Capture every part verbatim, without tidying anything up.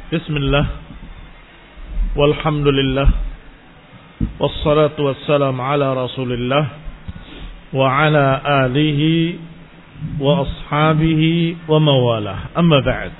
Bismillah, walhamdulillah, wassalatu wassalamu ala rasulillah, wa ala alihi wa ashabihi wa mawalah. Amma ba'd.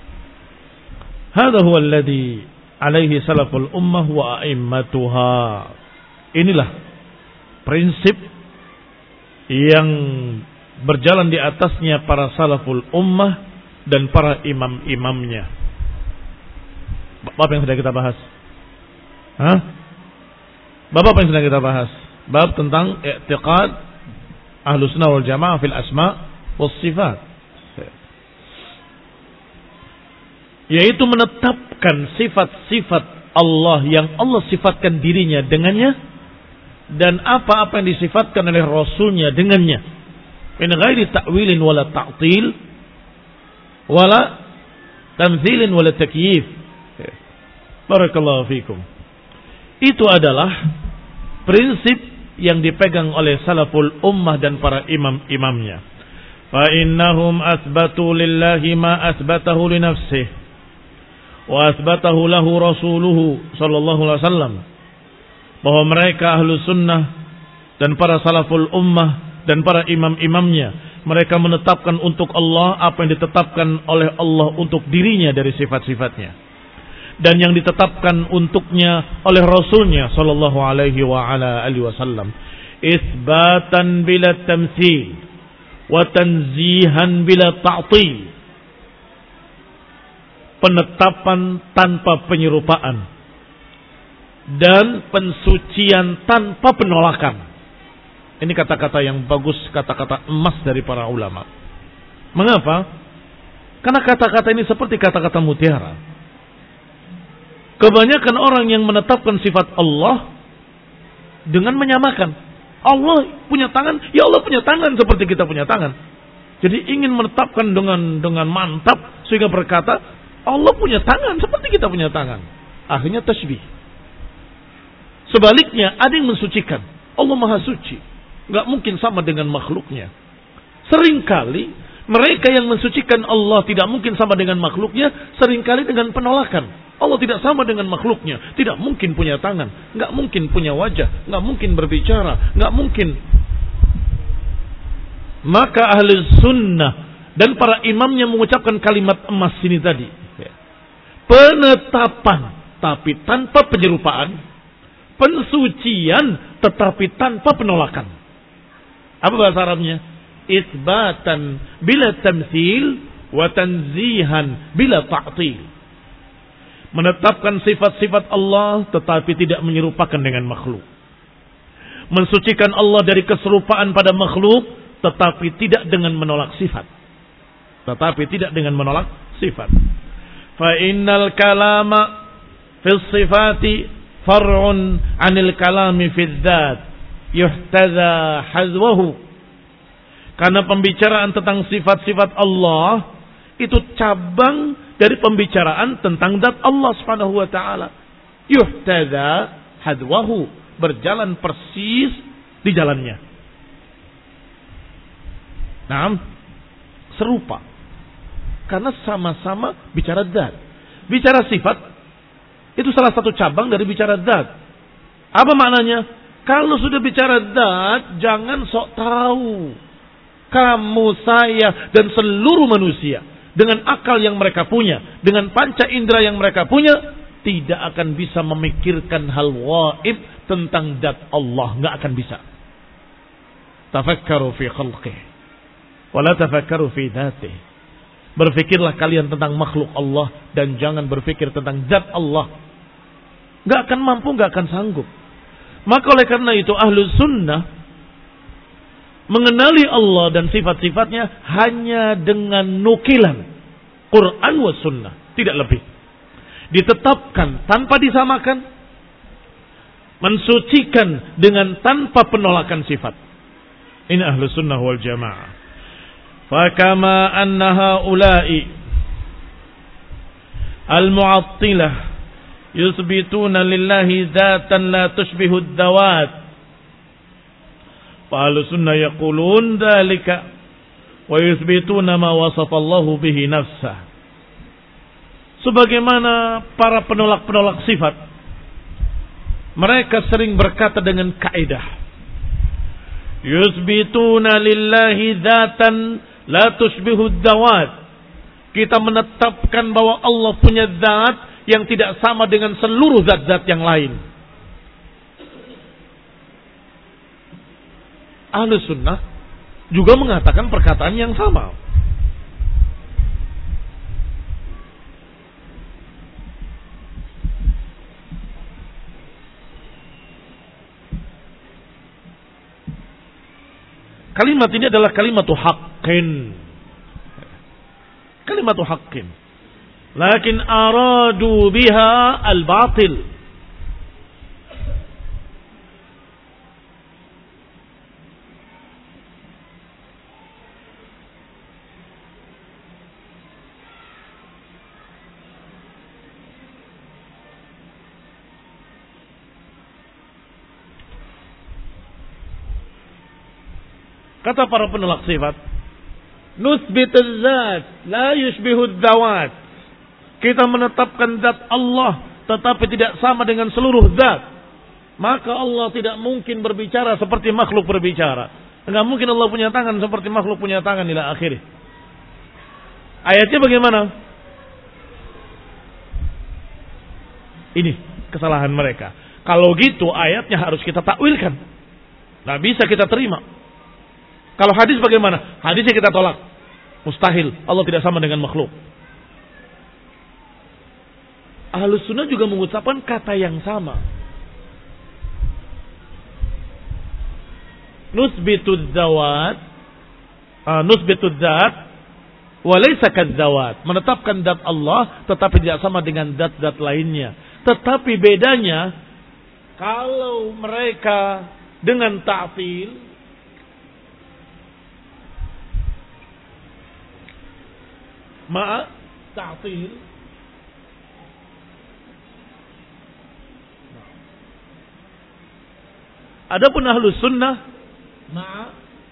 Hadha huwa alladhi alaihi salaful ummah wa a'immatuha. Inilah prinsip yang berjalan di atasnya para salaful ummah dan para imam-imamnya. Bab yang sedang kita bahas. Hah? Bab apa yang sedang kita bahas? Bab tentang i'tiqad Ahlus Sunnah wal Jamaah fil asma' was sifat. Yaitu menetapkan sifat-sifat Allah yang Allah sifatkan dirinya dengannya dan apa-apa yang disifatkan oleh Rasulnya dengannya. Min ghairi ta'wilin wala ta'til wala tamthilin wala takyif. Barakallahu fikum. Itu adalah prinsip yang dipegang oleh salaful ummah dan para imam-imamnya. Fa innahum asbatu lillahi ma asbatahu li nafsihi wa asbatahu lahu rasuluhu sallallahu alaihi wasallam. Bahwa mereka ahlu sunnah dan para salaful ummah dan para imam-imamnya, mereka menetapkan untuk Allah apa yang ditetapkan oleh Allah untuk dirinya dari sifat-sifatnya, dan yang ditetapkan untuknya oleh Rasulnya sallallahu alaihi wa ala alihi wasallam, isbatan bila tamtsil wa tanzihan bila ta'til, penetapan tanpa penyerupaan dan pensucian tanpa penolakan. Ini kata-kata yang bagus, kata-kata emas dari para ulama. Mengapa? Karena kata-kata ini seperti kata-kata mutiara. Kebanyakan orang yang menetapkan sifat Allah dengan menyamakan. Allah punya tangan, ya Allah punya tangan seperti kita punya tangan. Jadi ingin menetapkan dengan dengan mantap sehingga berkata Allah punya tangan seperti kita punya tangan. Akhirnya tasbih. Sebaliknya ada yang mensucikan. Allah Maha Suci, nggak mungkin sama dengan makhluknya. Seringkali mereka yang mensucikan Allah tidak mungkin sama dengan makhluknya, seringkali dengan penolakan. Allah tidak sama dengan makhluknya, tidak mungkin punya tangan, nggak mungkin punya wajah, nggak mungkin berbicara, nggak mungkin. Maka ahli sunnah dan para imamnya mengucapkan kalimat emas ini tadi, penetapan tapi tanpa penyerupaan, pensucian tetapi tanpa penolakan. Apa bahasa Arabnya? Isbatan bila tamtsil wa tanzihan bila ta'til. Menetapkan sifat-sifat Allah tetapi tidak menyerupakan dengan makhluk. Mensucikan Allah dari keserupaan pada makhluk tetapi tidak dengan menolak sifat. Tetapi tidak dengan menolak sifat. Fa innal kalama fis sifati far'un 'anil kalami fid dzat yuhtaza hazwahu. Karena pembicaraan tentang sifat-sifat Allah itu cabang dari pembicaraan tentang zat Allah Subhanahu wa taala. Yuhtada hadwahu, berjalan persis di jalannya. Naam, serupa. Karena sama-sama bicara zat. Bicara sifat itu salah satu cabang dari bicara zat. Apa maknanya? Kalau sudah bicara zat, jangan sok tahu. Kamu, saya dan seluruh manusia dengan akal yang mereka punya, dengan panca indera yang mereka punya, tidak akan bisa memikirkan hal waib tentang zat Allah. Nggak akan bisa. Tafakkaru fi khalqihi wa la tafakkaru fi dzatihi. Berfikirlah kalian tentang makhluk Allah dan jangan berfikir tentang zat Allah. Nggak akan mampu, nggak akan sanggup. Maka oleh karena itu Ahlus Sunnah mengenali Allah dan sifat-sifatnya hanya dengan nukilan Quran wa Sunnah, tidak lebih. Ditetapkan tanpa disamakan, mensucikan dengan tanpa penolakan sifat. Ini Ahlus Sunnah wal Jamaah. Fakama anna haula'i al-mu'attilah yusbituna lillahi dzatan la tushbihu ad-dawat. Ahlus sunnah yaqulun dzalika wa yuthbituna ma wasafa Allahu bihi nafsah. Sebagaimana para penolak-penolak sifat, mereka sering berkata dengan kaidah, yusbituna lillahi dzatan la tushbihu dzawat. Kita menetapkan bahwa Allah punya zat yang tidak sama dengan seluruh zat-zat yang lain. Ahlus sunnah juga mengatakan perkataan yang sama. Kalimat ini adalah kalimatu haqqin. Kalimatu haqqin. Lakin aradu biha al-batil. Kata para penolak sifat, nusbitul zat la yushbihud dzawat. Kita menetapkan zat Allah tetapi tidak sama dengan seluruh zat. Maka Allah tidak mungkin berbicara seperti makhluk berbicara. Enggak mungkin Allah punya tangan seperti makhluk punya tangan ila akhirih. Ayatnya bagaimana? Ini kesalahan mereka. Kalau gitu ayatnya harus kita takwilkan. Nah, bisa kita terima. Kalau hadis bagaimana? Hadisnya kita tolak. Mustahil. Allah tidak sama dengan makhluk. Ahlus sunnah juga mengucapkan kata yang sama. Nusbitud zawat. Uh, nusbitud zat. Walaysa kadzawat. Menetapkan zat Allah. Tetapi tidak sama dengan zat-zat lainnya. Tetapi bedanya. Kalau mereka dengan ta'til. Ma'a ta'til. Adapun ahlus sunnah ma'a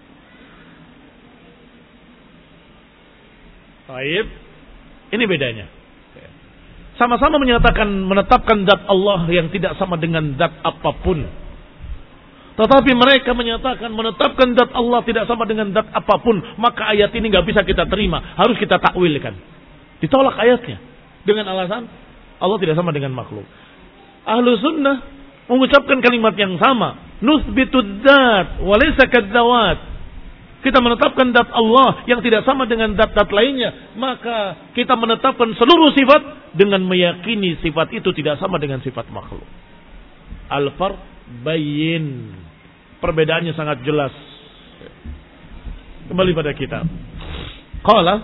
taib. Ini bedanya. Sama-sama menyatakan menetapkan zat Allah yang tidak sama dengan zat apapun. Tetapi mereka menyatakan menetapkan zat Allah tidak sama dengan zat apapun. Maka ayat ini gak bisa kita terima. Harus kita takwilkan. Ditolak ayatnya. Dengan alasan Allah tidak sama dengan makhluk. Ahlu sunnah mengucapkan kalimat yang sama. Nusbitud dzat walaysa kadzawat. Kita menetapkan zat Allah yang tidak sama dengan zat-zat lainnya. Maka kita menetapkan seluruh sifat dengan meyakini sifat itu tidak sama dengan sifat makhluk. Al-farq bayin. Perbedaannya sangat jelas. Kembali pada kitab. Qala,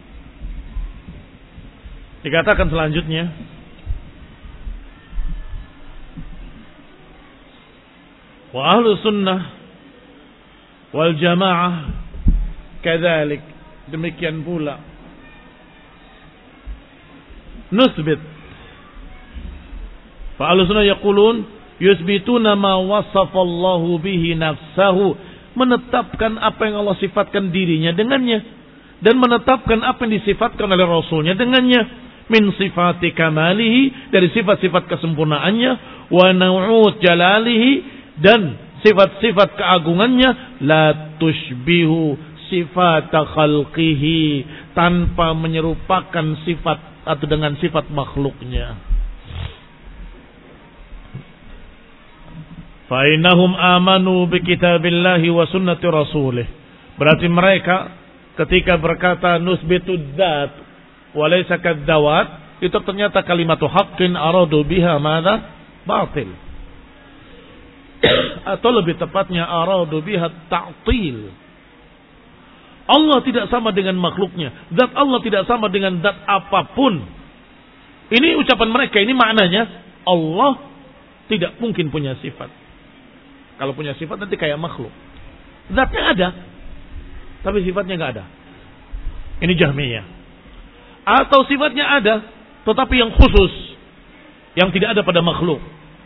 dikatakan selanjutnya, wa ahlu sunnah wal jamaah kadzalik, demikian pula nusbit. Fa ahlu sunnah yaqulun yusbituna ma wasafallahu bihi nafsahu, menetapkan apa yang Allah sifatkan dirinya dengannya, dan menetapkan apa yang disifatkan oleh Rasulnya dengannya, min sifati kamalihi, dari sifat-sifat kesempurnaannya, wa nau'ut jalalihi, dan sifat-sifat keagungannya, la tushbihu sifat khalqihi, tanpa menyerupakan sifat atau dengan sifat makhluknya. Fa'innahum amanu bi kitabillahi wa sunnati rasulih. Berarti mereka ketika berkata nusbitud dzat wa laysa kadzawat, itu ternyata kalimatu haqqin aradu biha madza? Batil. Atau lebih tepatnya aradu biha ta'til. Allah tidak sama dengan makhluknya. Zat Allah tidak sama dengan zat apapun. Ini ucapan mereka, ini maknanya Allah tidak mungkin punya sifat. Kalau punya sifat nanti kayak makhluk. Zatnya ada, tapi sifatnya nggak ada. Ini Jahmiyah. Atau sifatnya ada, tetapi yang khusus, yang tidak ada pada makhluk.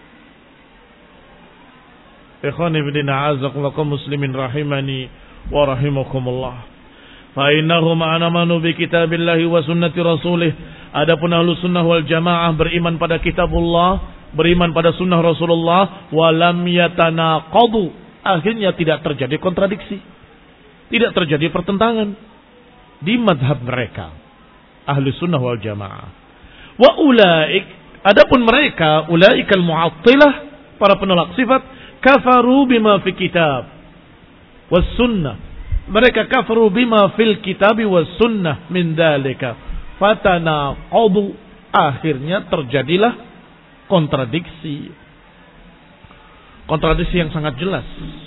Ikhwani fillah, a'azzakumullah muslimin rahimani wa rahimakumullah. Fa innahum amanu bi kitabillahi wa sunnati rasulih. Adapun ahlu sunnah wal jamaah beriman pada kitabullah, beriman pada sunnah Rasulullah, walam yatanaqadu, akhirnya tidak terjadi kontradiksi, tidak terjadi pertentangan di madhab mereka ahlu sunnah wal jamaah. Wa ulaik, adapun mereka ulaikal mu'attilah, para penolak sifat, kafaru bima fi kitab was sunnah, mereka kafaru bima fil kitabi was sunnah min dalika fatanaqadu, akhirnya terjadilah kontradiksi. Kontradiksi yang sangat jelas.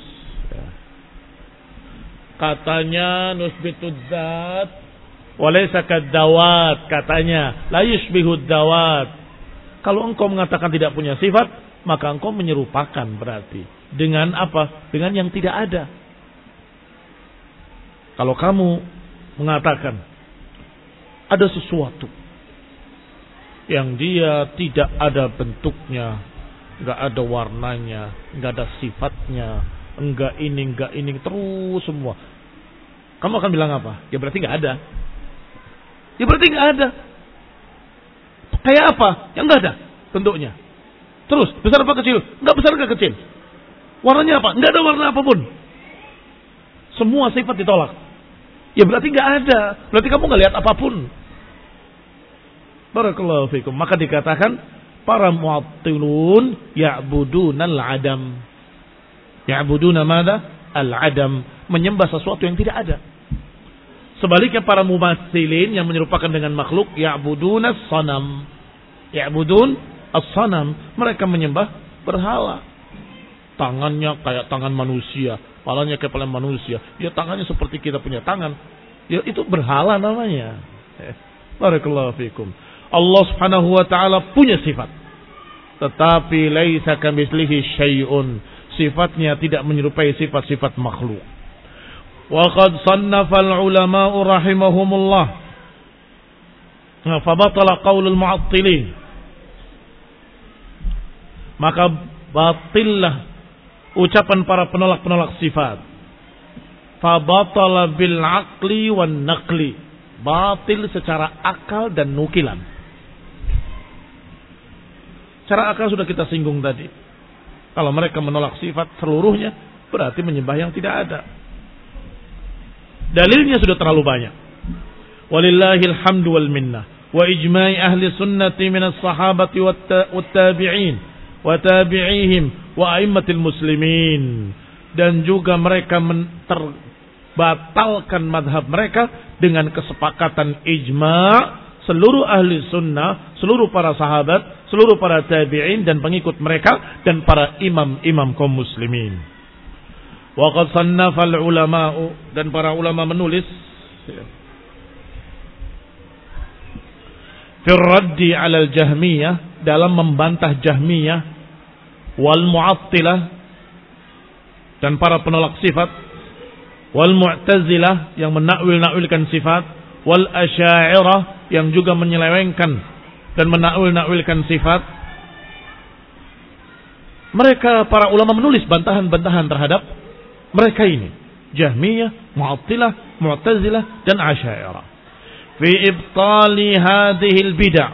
Katanya nusbitud dzat wa laysa kadzawat, katanya la yushbihud dawat. Kalau engkau mengatakan tidak punya sifat, maka engkau menyerupakan berarti dengan apa? Dengan yang tidak ada. Kalau kamu mengatakan ada sesuatu yang dia tidak ada bentuknya, nggak ada warnanya, nggak ada sifatnya, enggak ini, enggak ini, terus semua, kamu akan bilang apa? Ya berarti nggak ada. Ya berarti nggak ada. Kayak apa? Yang nggak ada bentuknya. Terus besar apa kecil? Nggak besar nggak kecil. Warnanya apa? Nggak ada warna apapun. Semua sifat ditolak. Ya berarti nggak ada. Berarti kamu nggak lihat apapun. Barakallahu fikum. Maka dikatakan para mu'attilun ya'budunal adam. Ya'buduna madza? Al-adam, menyembah sesuatu yang tidak ada. Sebaliknya para mumatsilin yang menyerupakan dengan makhluk, ya'budunas sanam. Ya'budun as-sanam, mereka menyembah berhala. Tangannya kayak tangan manusia, palanya kayak kepala manusia. Ya tangannya seperti kita punya tangan. Ya itu berhala namanya. Barakallahu fikum. Allah Subhanahu wa taala punya sifat. Tetapi laisa kamitslihi syai'un. Sifatnya tidak menyerupai sifat-sifat makhluk. Wa qad sannafa al-ulama'u rahimahumullah. Fa batala qaulul mu'attilin. Maka batillah ucapan para penolak-penolak sifat. Fa batala bil aqli wan naqli. Batil secara akal dan nukilan. Secara akal sudah kita singgung tadi. Kalau mereka menolak sifat seluruhnya, berarti menyembah yang tidak ada. Dalilnya sudah terlalu banyak. Walillahil hamdu wal minnah. Wa ijma'i ahli sunnati minas sahabati wat tabi'in. Wa tabi'ihim wa a'immatil muslimin. Dan juga mereka terbatalkan madhab mereka dengan kesepakatan ijma' seluruh ahli sunnah, seluruh para sahabat, seluruh para tabi'in dan pengikut mereka dan para imam-imam kaum muslimin. Wa qad sannafa al-ulama'u, dan para ulama menulis fi raddi 'ala al-jahmiyah, dalam membantah Jahmiyah wal mu'attilah dan para penolak sifat, wal mu'tazilah yang menakwil-nakwilkan sifat, wal asy'ariyah yang juga menyelewengkan dan menakwil-nakwilkan sifat. Mereka para ulama menulis bantahan-bantahan terhadap mereka ini, Jahmiyah, Mu'attilah, Mu'tazilah dan Asy'ariyah. Fi ibtali hadhil bid'ah,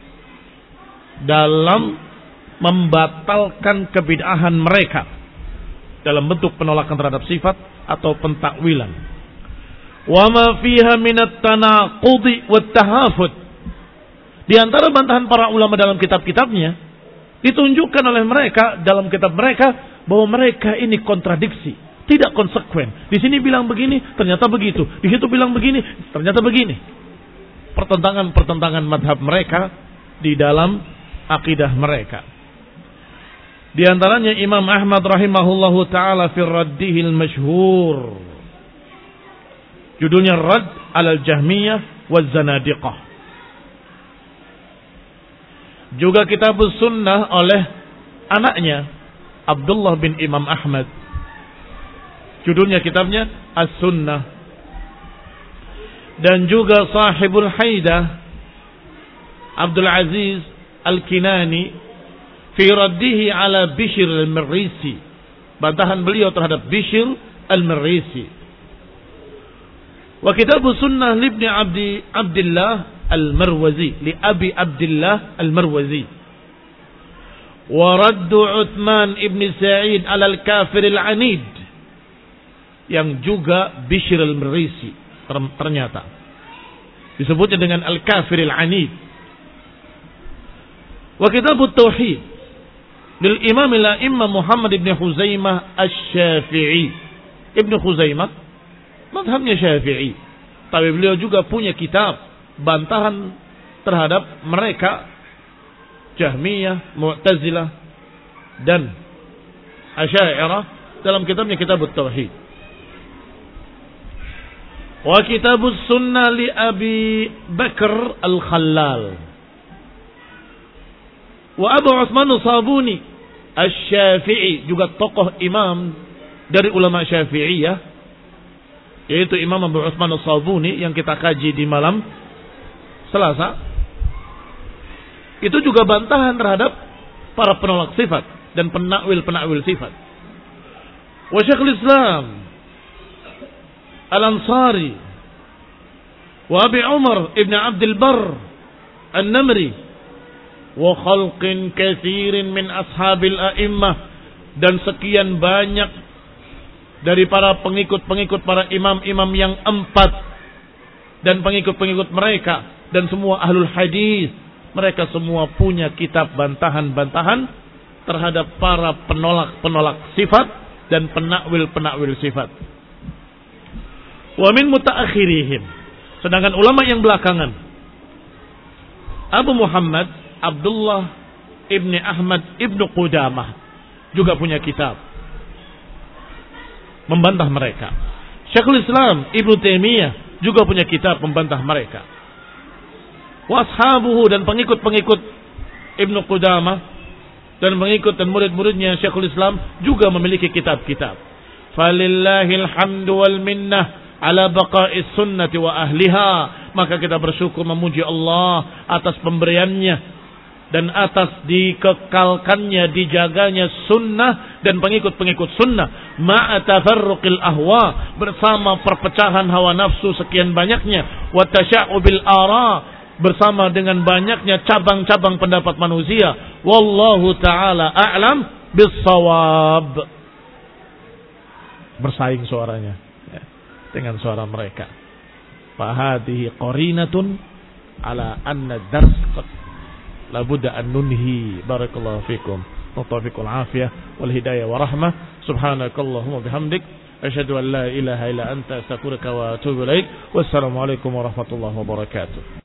dalam membatalkan kebid'ahan mereka dalam bentuk penolakan terhadap sifat atau pentakwilan. Wa ma fiha minat tanaqudi wat tahafut. Di antara bantahan para ulama dalam kitab-kitabnya ditunjukkan oleh mereka dalam kitab mereka bahwa mereka ini kontradiksi, tidak konsekuen. Di sini bilang begini, ternyata begitu. Di situ bilang begini, ternyata begini. Pertentangan-pertentangan madhab mereka di dalam akidah mereka. Di antaranya Imam Ahmad rahimahullahu taala fi raddihil masyhur. Judulnya Radd 'alal Jahmiyah waz Zanadiqah. Juga kitab sunnah oleh anaknya Abdullah bin Imam Ahmad. Judulnya kitabnya As-Sunnah. Dan juga sahibul Haidah Abdul Aziz Al-Kinani fi raddihi ala Bishr al-Marisi. Bantahan beliau terhadap Bishr al-Marisi. Wa kitab sunnah libni Abdi Abdullah Al-Marwazi, li Abi Abdullah Al-Marwazi. Wa raddu Uthman ibn Sa'id ala al-kafir al-anid, yang juga Bishr al-Marisi ternyata disebutnya dengan al-kafir al-anid. Wa kitab at-tauhid lil Imam al-A'immah Muhammad ibn Khuzaimah Asy-Syafi'i. Ibn Khuzaimah mazhabnya Syafi'i, tapi beliau juga punya kitab bantahan terhadap mereka Jahmiyah, Mu'tazilah dan Asy'ariyah dalam kitabnya Kitab at-Tauhid. Wa Kitabus Sunnah li Abi Bakr Al-Khallal. Wa Abu Utsman As-Sabuni Asy-Syafi'i, juga tokoh imam dari ulama Syafi'iyah, yaitu Imam Abu Utsman As-Sabuni yang kita kaji di malam Selasa. Itu juga bantahan terhadap para penolak sifat dan penakwil-penakwil sifat. Wa Syekhul Islam Al-Ansari wa Abi Umar Ibn Abdul Barr An-Namri wa khalqin katsirin min ashabil a'immah, dan sekian banyak dari para pengikut-pengikut para imam-imam yang empat dan pengikut-pengikut mereka dan semua ahlul hadis, mereka semua punya kitab bantahan-bantahan terhadap para penolak-penolak sifat dan penakwil-penakwil sifat. Wa min mutaakhirihim, sedangkan ulama yang belakangan, Abu Muhammad Abdullah ibni Ahmad ibnu Qudamah juga punya kitab membantah mereka. Syekhul Islam Ibnu Taimiyah juga punya kitab membantah mereka. Wa ashabuhu, dan pengikut-pengikut Ibnu Qudamah dan pengikut dan murid-muridnya Syekhul Islam juga memiliki kitab-kitab. Falillahil hamdu wal minnah ala baqa'is sunnati wa ahliha. Maka kita bersyukur memuji Allah atas pemberiannya dan atas dikekalkannya, dijaganya sunnah dan pengikut-pengikut sunnah, ma'a tafarruqil ahwa, bersama perpecahan hawa nafsu sekian banyaknya, wa tasya'ubil ara, bersama dengan banyaknya cabang-cabang pendapat manusia. Wallahu ta'ala a'lam bis-shawab. Bersaing suaranya ya, dengan suara mereka. Fahadihi qarinatun ala anna dars labudda an nunhi. Barakallahu fikum wa taufiqul afiyah wal hidayah wa rahmah. Subhanakallahumma bihamdik asyhadu an la ilaha illa anta astaghfiruka wa atubu ilaik. Wassalamu alaikum warahmatullahi wabarakatuh.